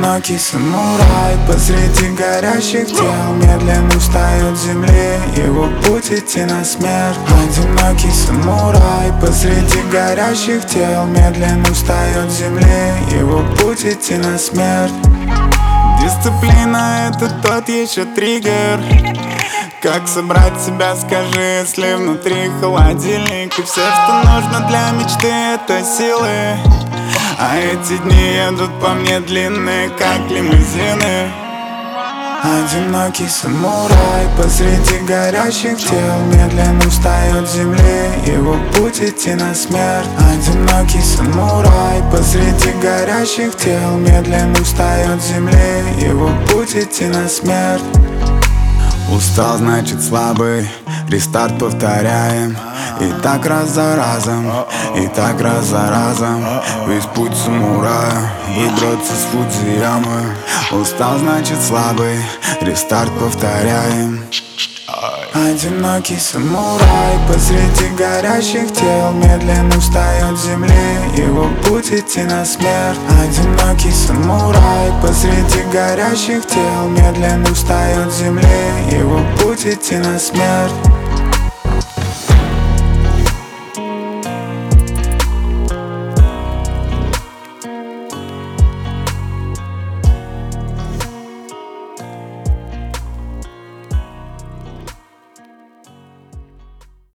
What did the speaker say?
Одинокий самурай посреди горящих тел медленно встает с земли, его путь идти на смерть. Одинокий самурай посреди горящих тел медленно встает с земли, его путь идти на смерть. Дисциплина — это тот еще триггер. Как собрать себя, скажи, если внутри холодильник, и все, что нужно для мечты, это силы. А эти дни едут по мне длинные, как лимузины. Одинокий самурай посреди горящих тел медленно встает с земли, его путь идти на смерть. Одинокий самурай посреди горящих тел медленно встает с земли, его путь идти на смерть. Устал, значит слабый, рестарт повторяем. И так раз за разом, и так раз за разом. Весь путь самурая, выбраться с пути ямы. Устал, значит слабый, рестарт повторяем. Одинокий самурай посреди горящих тел медленно встает с земли, его путь идти на смерть. Одинокий самурай посреди горящих тел медленно встает с земли, его путь идти на смерть.